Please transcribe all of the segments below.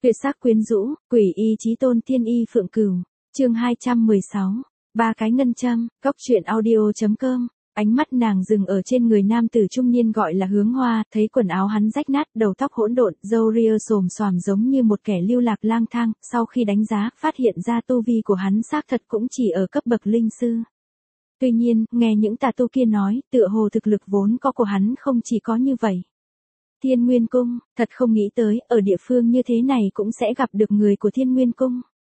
Tuyệt sắc quyến rũ, quỷ y chí tôn tiên y Phượng Cửu. Chương 216. Ba cái ngân châm. Góc truyện audio.com. Ánh mắt nàng dừng ở trên người nam tử trung niên gọi là Hướng Hoa, thấy quần áo hắn rách nát, đầu tóc hỗn độn, râu ria xồm xoàm giống như một kẻ lưu lạc lang thang, sau khi đánh giá, phát hiện ra tu vi của hắn xác thật cũng chỉ ở cấp bậc linh sư. Tuy nhiên, nghe những tà tu kia nói, tựa hồ thực lực vốn có của hắn không chỉ có như vậy. Thiên Nguyên Cung, thật không nghĩ tới, ở địa phương như thế này cũng sẽ gặp được người của Thiên Nguyên Cung.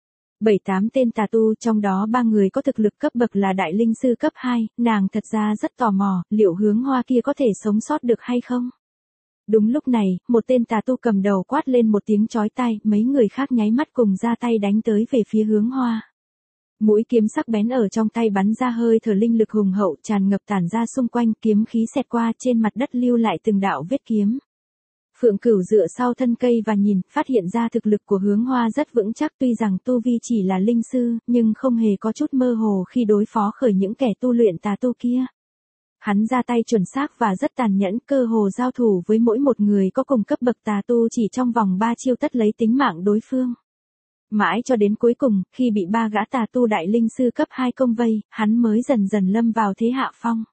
7-8 tên tà tu, trong đó 3 người có thực lực cấp bậc là đại linh sư cấp 2, nàng thật ra rất tò mò, liệu Hướng Hoa kia có thể sống sót được hay không? Đúng lúc này, một tên tà tu cầm đầu quát lên một tiếng chói tai, mấy người khác nháy mắt cùng ra tay đánh tới về phía Hướng Hoa. Mũi kiếm sắc bén ở trong tay bắn ra hơi thở linh lực hùng hậu tràn ngập tản ra xung quanh, kiếm khí xẹt qua trên mặt đất lưu lại từng đạo vết kiếm. Phượng Cửu dựa sau thân cây và nhìn, phát hiện ra thực lực của Hướng Hoa rất vững chắc, tuy rằng tu vi chỉ là linh sư, nhưng không hề có chút mơ hồ khi đối phó khởi những kẻ tu luyện tà tu kia. Hắn ra tay chuẩn xác và rất tàn nhẫn, cơ hồ giao thủ với mỗi một người có cùng cấp bậc tà tu chỉ trong vòng 3 chiêu tất lấy tính mạng đối phương. Mãi cho đến cuối cùng, khi bị 3 gã tà tu đại linh sư cấp 2 công vây, hắn mới dần dần lâm vào thế hạ phong.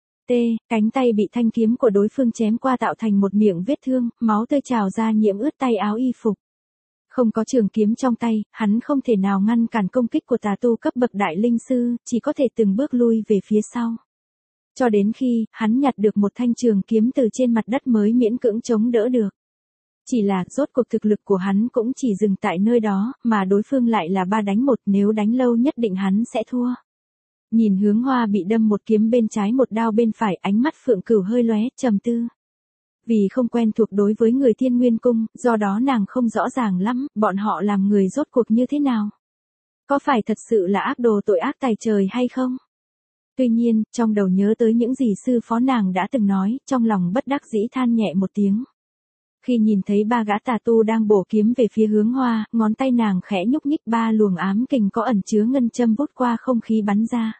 Cánh tay bị thanh kiếm của đối phương chém qua tạo thành một miệng vết thương, máu tươi trào ra nhiễm ướt tay áo y phục. Không có trường kiếm trong tay, hắn không thể nào ngăn cản công kích của tà tu cấp bậc đại linh sư, chỉ có thể từng bước lui về phía sau. Cho đến khi, hắn nhặt được một thanh trường kiếm từ trên mặt đất mới miễn cưỡng chống đỡ được. Chỉ là, rốt cuộc thực lực của hắn cũng chỉ dừng tại nơi đó, mà đối phương lại là 3 đánh 1, nếu đánh lâu nhất định hắn sẽ thua. Nhìn Hướng Hoa bị đâm một kiếm bên trái một đao bên phải, ánh mắt Phượng Cửu hơi lóe, trầm tư. Vì không quen thuộc đối với người Thiên Nguyên Cung, do đó nàng không rõ ràng lắm, bọn họ làm người rốt cuộc như thế nào. Có phải thật sự là ác đồ tội ác tày trời hay không? Tuy nhiên, trong đầu nhớ tới những gì sư phó nàng đã từng nói, trong lòng bất đắc dĩ than nhẹ một tiếng. Khi nhìn thấy 3 gã tà tu đang bổ kiếm về phía Hướng Hoa, ngón tay nàng khẽ nhúc nhích, 3 luồng ám kình có ẩn chứa ngân châm vút qua không khí bắn ra.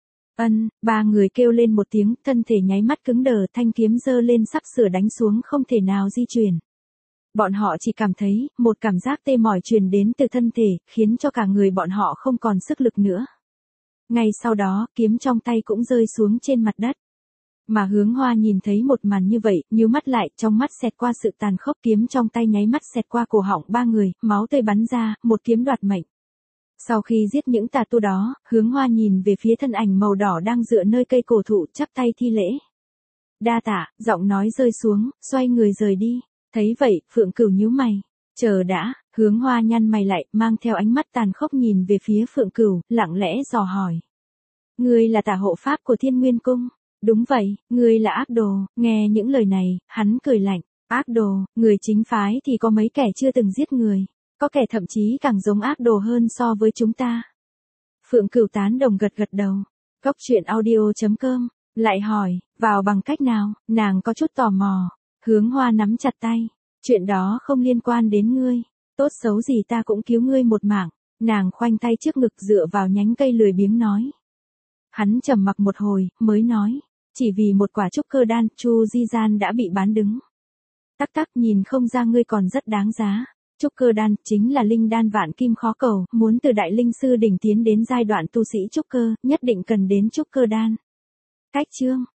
3 người kêu lên một tiếng, thân thể nháy mắt cứng đờ, thanh kiếm giơ lên sắp sửa đánh xuống không thể nào di chuyển. Bọn họ chỉ cảm thấy, một cảm giác tê mỏi truyền đến từ thân thể, khiến cho cả người bọn họ không còn sức lực nữa. Ngay sau đó, kiếm trong tay cũng rơi xuống trên mặt đất. Mà Hướng Hoa nhìn thấy một màn như vậy, nhíu mắt lại, trong mắt xẹt qua sự tàn khốc, kiếm trong tay nháy mắt xẹt qua cổ họng 3 người, máu tươi bắn ra, một kiếm đoạt mệnh. Sau khi giết những tà tu đó, Hướng Hoa nhìn về phía thân ảnh màu đỏ đang dựa nơi cây cổ thụ, chắp tay thi lễ. Đa tạ, giọng nói rơi xuống, xoay người rời đi. Thấy vậy, Phượng Cửu nhíu mày. Chờ đã, Hướng Hoa nhăn mày lại, mang theo ánh mắt tàn khốc nhìn về phía Phượng Cửu, lặng lẽ dò hỏi. Ngươi là tà hộ pháp của Thiên Nguyên Cung? Đúng vậy, ngươi là ác đồ. Nghe những lời này, hắn cười lạnh. Ác đồ, người chính phái thì có mấy kẻ chưa từng giết người. Có kẻ thậm chí càng giống ác đồ hơn so với chúng ta. Phượng Cửu tán đồng gật gật đầu. Góc truyện audio.com. Lại hỏi, vào bằng cách nào? Nàng có chút tò mò. Hướng Hoa nắm chặt tay. Chuyện đó không liên quan đến ngươi. Tốt xấu gì ta cũng cứu ngươi một mạng. Nàng khoanh tay trước ngực dựa vào nhánh cây lười biếng nói. Hắn trầm mặc một hồi, mới nói. Chỉ vì một quả trúc cơ đan, Chu Di Gian đã bị bán đứng. Tắc tắc, nhìn không ra ngươi còn rất đáng giá. Trúc cơ đan chính là linh đan vạn kim khó cầu, muốn từ đại linh sư đỉnh tiến đến giai đoạn tu sĩ trúc cơ, nhất định cần đến trúc cơ đan. Cách chương